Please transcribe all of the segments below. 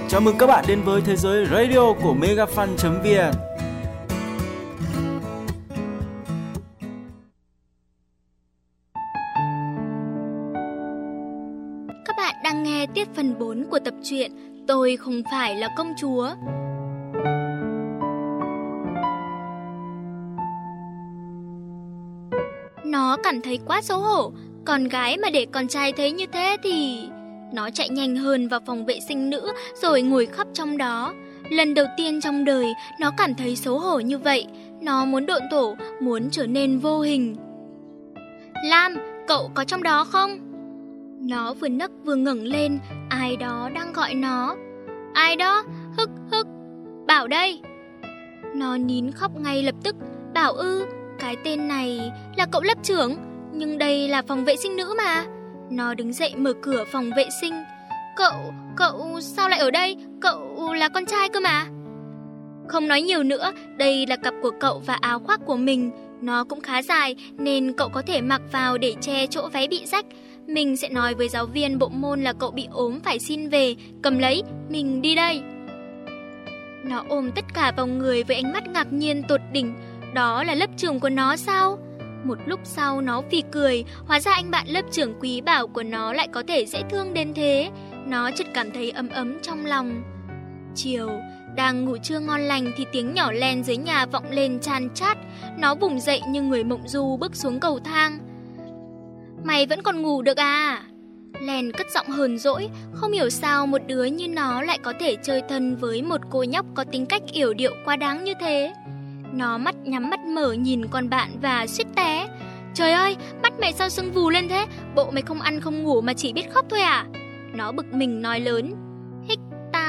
Chào mừng các bạn đến với thế giới radio của megafan.vn. Các bạn đang nghe tiếp phần 4 của tập truyện Tôi không phải là công chúa. Nó cảm thấy quá xấu hổ, con gái mà để con trai thấy như thế thì... Nó chạy nhanh hơn vào phòng vệ sinh nữ rồi ngồi khóc trong đó. Lần đầu tiên trong đời nó cảm thấy xấu hổ như vậy. Nó muốn độn thổ, muốn trở nên vô hình. Lam, cậu có trong đó không? Nó vừa nấc vừa ngẩng lên, ai đó đang gọi nó. Ai đó? Hức hức. Bảo đây. Nó nín khóc ngay lập tức. Bảo ư, cái tên này là cậu lớp trưởng, nhưng đây là phòng vệ sinh nữ mà. Nó đứng dậy mở cửa phòng vệ sinh. Cậu sao lại ở đây? Cậu là con trai cơ mà. Không nói nhiều nữa, đây là cặp của cậu và áo khoác của mình. Nó cũng khá dài nên cậu có thể mặc vào để che chỗ váy bị rách. Mình sẽ nói với giáo viên bộ môn là cậu bị ốm phải xin về. Cầm lấy, mình đi đây. Nó ôm tất cả vào người với ánh mắt ngạc nhiên tột đỉnh. Đó là lớp trưởng của nó sao? Một lúc sau nó phì cười, hóa ra anh bạn lớp trưởng quý bảo của nó lại có thể dễ thương đến thế. Nó chợt cảm thấy ấm ấm trong lòng. Chiều, đang ngủ trưa ngon lành thì tiếng nhỏ len dưới nhà vọng lên chan chát. Nó vùng dậy như người mộng du bước xuống cầu thang. Mày vẫn còn ngủ được à? Len cất giọng hờn dỗi, không hiểu sao một đứa như nó lại có thể chơi thân với một cô nhóc có tính cách yểu điệu quá đáng như thế. Nó mắt nhắm mắt mở nhìn con bạn và suýt té. Trời ơi, mắt mày sao sưng vù lên thế? Bộ mày không ăn không ngủ mà chỉ biết khóc thôi à? Nó bực mình nói lớn. Hích.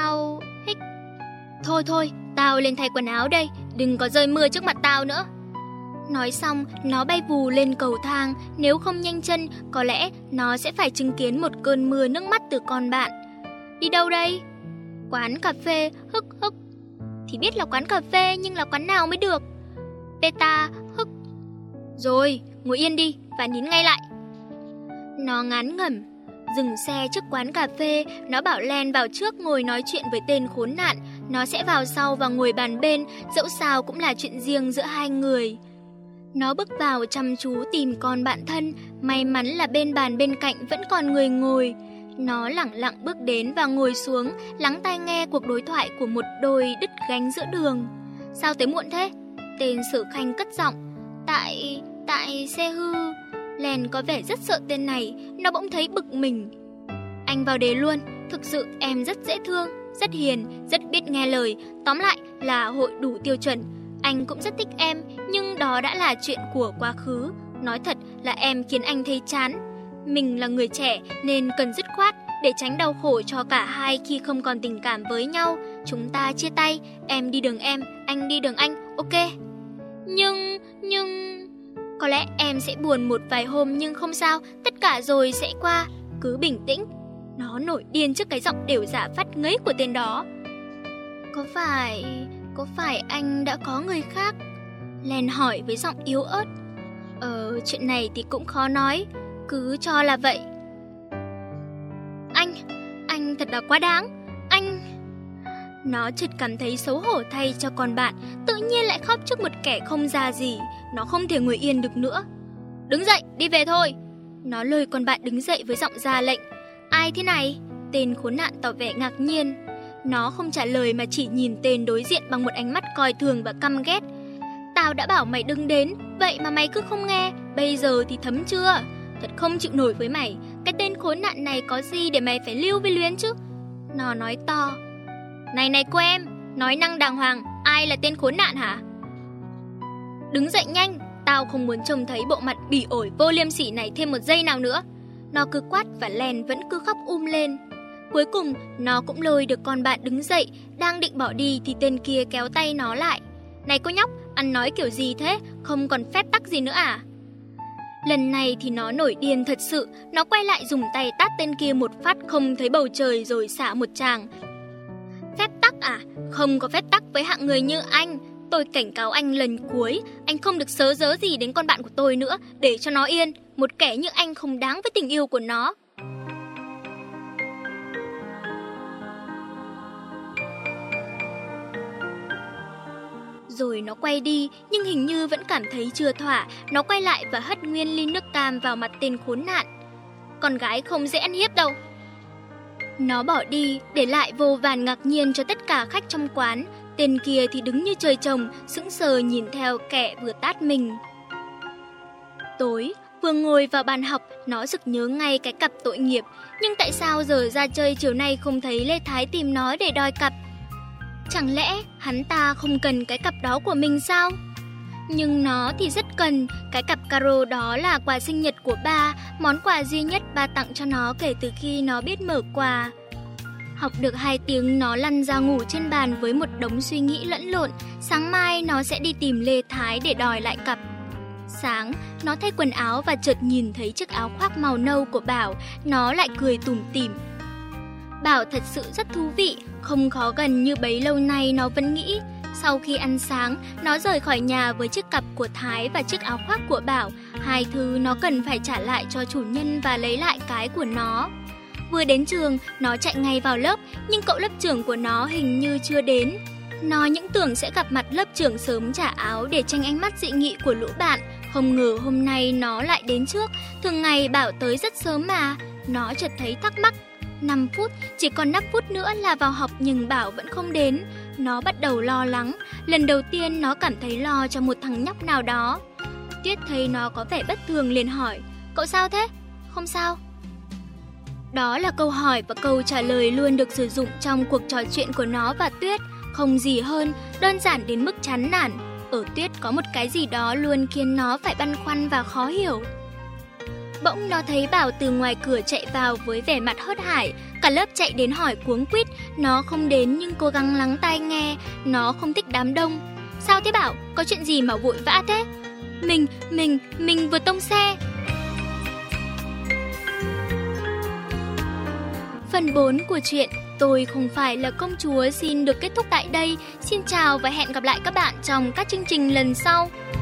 Thôi, tao lên thay quần áo đây, đừng có rơi mưa trước mặt tao nữa. Nói xong, nó bay vù lên cầu thang. Nếu không nhanh chân, có lẽ nó sẽ phải chứng kiến một cơn mưa nước mắt từ con bạn. Đi đâu đây? Quán cà phê. Hức hức. Thì biết là quán cà phê nhưng là quán nào mới được? Beta. Hức. Rồi, ngồi yên đi và nín ngay lại. Nó ngán ngẩm. Dừng xe trước quán cà phê. Nó bảo Len vào trước ngồi nói chuyện với tên khốn nạn. Nó sẽ vào sau và ngồi bàn bên. Dẫu sao cũng là chuyện riêng giữa hai người. Nó bước vào chăm chú tìm con bạn thân. May mắn là bên bàn bên cạnh vẫn còn người ngồi. Nó lẳng lặng bước đến và ngồi xuống, lắng tai nghe cuộc đối thoại của một đôi đứt gánh giữa đường. Sao tới muộn thế? Tên Sử Khanh cất giọng. Tại xe hư. Len có vẻ rất sợ tên này. Nó bỗng thấy bực mình. Anh vào đề luôn. Thực sự em rất dễ thương, rất hiền, rất biết nghe lời. Tóm lại là hội đủ tiêu chuẩn. Anh cũng rất thích em, nhưng đó đã là chuyện của quá khứ. Nói thật là em khiến anh thấy chán. Mình là người trẻ nên cần dứt khoát để tránh đau khổ cho cả hai khi không còn tình cảm với nhau. Chúng ta chia tay, em đi đường em, anh đi đường anh, ok? Nhưng... Có lẽ em sẽ buồn một vài hôm nhưng không sao, tất cả rồi sẽ qua. Cứ bình tĩnh. Nó nổi điên trước cái giọng đều giả phát ngấy của tên đó. Có phải anh đã có người khác? Len hỏi với giọng yếu ớt. Chuyện này thì cũng khó nói. Cứ cho là vậy. Anh thật là quá đáng. Nó chợt cảm thấy xấu hổ thay cho con bạn. Tự nhiên lại khóc trước một kẻ không ra gì. Nó không thể ngồi yên được nữa. Đứng dậy, đi về thôi. Nó lôi con bạn đứng dậy với giọng ra lệnh. Ai thế này? Tên khốn nạn tỏ vẻ ngạc nhiên. Nó không trả lời mà chỉ nhìn tên đối diện bằng một ánh mắt coi thường và căm ghét. Tao đã bảo mày đừng đến, vậy mà mày cứ không nghe. Bây giờ thì thấm chưa? Thật không chịu nổi với mày. Cái tên khốn nạn này có gì để mày phải lưu với luyến chứ? Nó nói to. Này cô em, nói năng đàng hoàng, ai là tên khốn nạn hả? Đứng dậy nhanh, tao không muốn trông thấy bộ mặt bỉ ổi vô liêm sỉ này thêm một giây nào nữa. Nó cứ quát và Len vẫn cứ khóc lên. Cuối cùng, nó cũng lôi được con bạn đứng dậy, đang định bỏ đi thì tên kia kéo tay nó lại. Này cô nhóc, ăn nói kiểu gì thế, không còn phép tắc gì nữa à? Lần này thì nó nổi điên thật sự, nó quay lại dùng tay tát tên kia một phát không thấy bầu trời rồi xả một tràng. Phép tắc à? Không có phép tắc với hạng người như anh. Tôi cảnh cáo anh lần cuối, anh không được sớ dớ gì đến con bạn của tôi nữa, để cho nó yên. Một kẻ như anh không đáng với tình yêu của nó. Rồi nó quay đi, nhưng hình như vẫn cảm thấy chưa thỏa. Nó quay lại và hất nguyên ly nước cam vào mặt tên khốn nạn. Con gái không dễ ăn hiếp đâu. Nó bỏ đi, để lại vô vàn ngạc nhiên cho tất cả khách trong quán. Tên kia thì đứng như trời trồng, sững sờ nhìn theo kẻ vừa tát mình. Tối, vừa ngồi vào bàn học, nó sực nhớ ngay cái cặp tội nghiệp. Nhưng tại sao giờ ra chơi chiều nay không thấy Lê Thái tìm nó để đòi cặp? Chẳng lẽ hắn ta không cần cái cặp đó của mình sao? Nhưng nó thì rất cần. Cái cặp caro đó là quà sinh nhật của ba, món quà duy nhất ba tặng cho nó kể từ khi nó biết mở quà. Học được 2 tiếng, nó lăn ra ngủ trên bàn với một đống suy nghĩ lẫn lộn. Sáng mai nó sẽ đi tìm Lê Thái để đòi lại cặp. Sáng, nó thay quần áo và chợt nhìn thấy chiếc áo khoác màu nâu của Bảo. Nó lại cười tủm tỉm. Bảo thật sự rất thú vị, không khó gần như bấy lâu nay nó vẫn nghĩ. Sau khi ăn sáng, nó rời khỏi nhà với chiếc cặp của Thái và chiếc áo khoác của Bảo. 2 thứ nó cần phải trả lại cho chủ nhân và lấy lại cái của nó. Vừa đến trường, nó chạy ngay vào lớp, nhưng cậu lớp trưởng của nó hình như chưa đến. Nó những tưởng sẽ gặp mặt lớp trưởng sớm trả áo để tranh ánh mắt dị nghị của lũ bạn. Không ngờ hôm nay nó lại đến trước. Thường ngày Bảo tới rất sớm mà. Nó chợt thấy thắc mắc. 5 phút, chỉ còn 5 phút nữa là vào học nhưng Bảo vẫn không đến. Nó bắt đầu lo lắng. Lần đầu tiên nó cảm thấy lo cho một thằng nhóc nào đó. Tuyết thấy nó có vẻ bất thường liền hỏi. Cậu sao thế? Không sao. Đó là câu hỏi và câu trả lời luôn được sử dụng trong cuộc trò chuyện của nó và Tuyết. Không gì hơn, đơn giản đến mức chán nản. Ở Tuyết có một cái gì đó luôn khiến nó phải băn khoăn và khó hiểu. Bỗng nó thấy Bảo từ ngoài cửa chạy vào với vẻ mặt hớt hải. Cả lớp chạy đến hỏi cuống quýt. Nó không đến nhưng cố gắng lắng tai nghe. Nó không thích đám đông. Sao thế Bảo? Có chuyện gì mà vội vã thế? Mình vừa tông xe. Phần 4 của truyện Tôi không phải là công chúa xin được kết thúc tại đây. Xin chào và hẹn gặp lại các bạn trong các chương trình lần sau.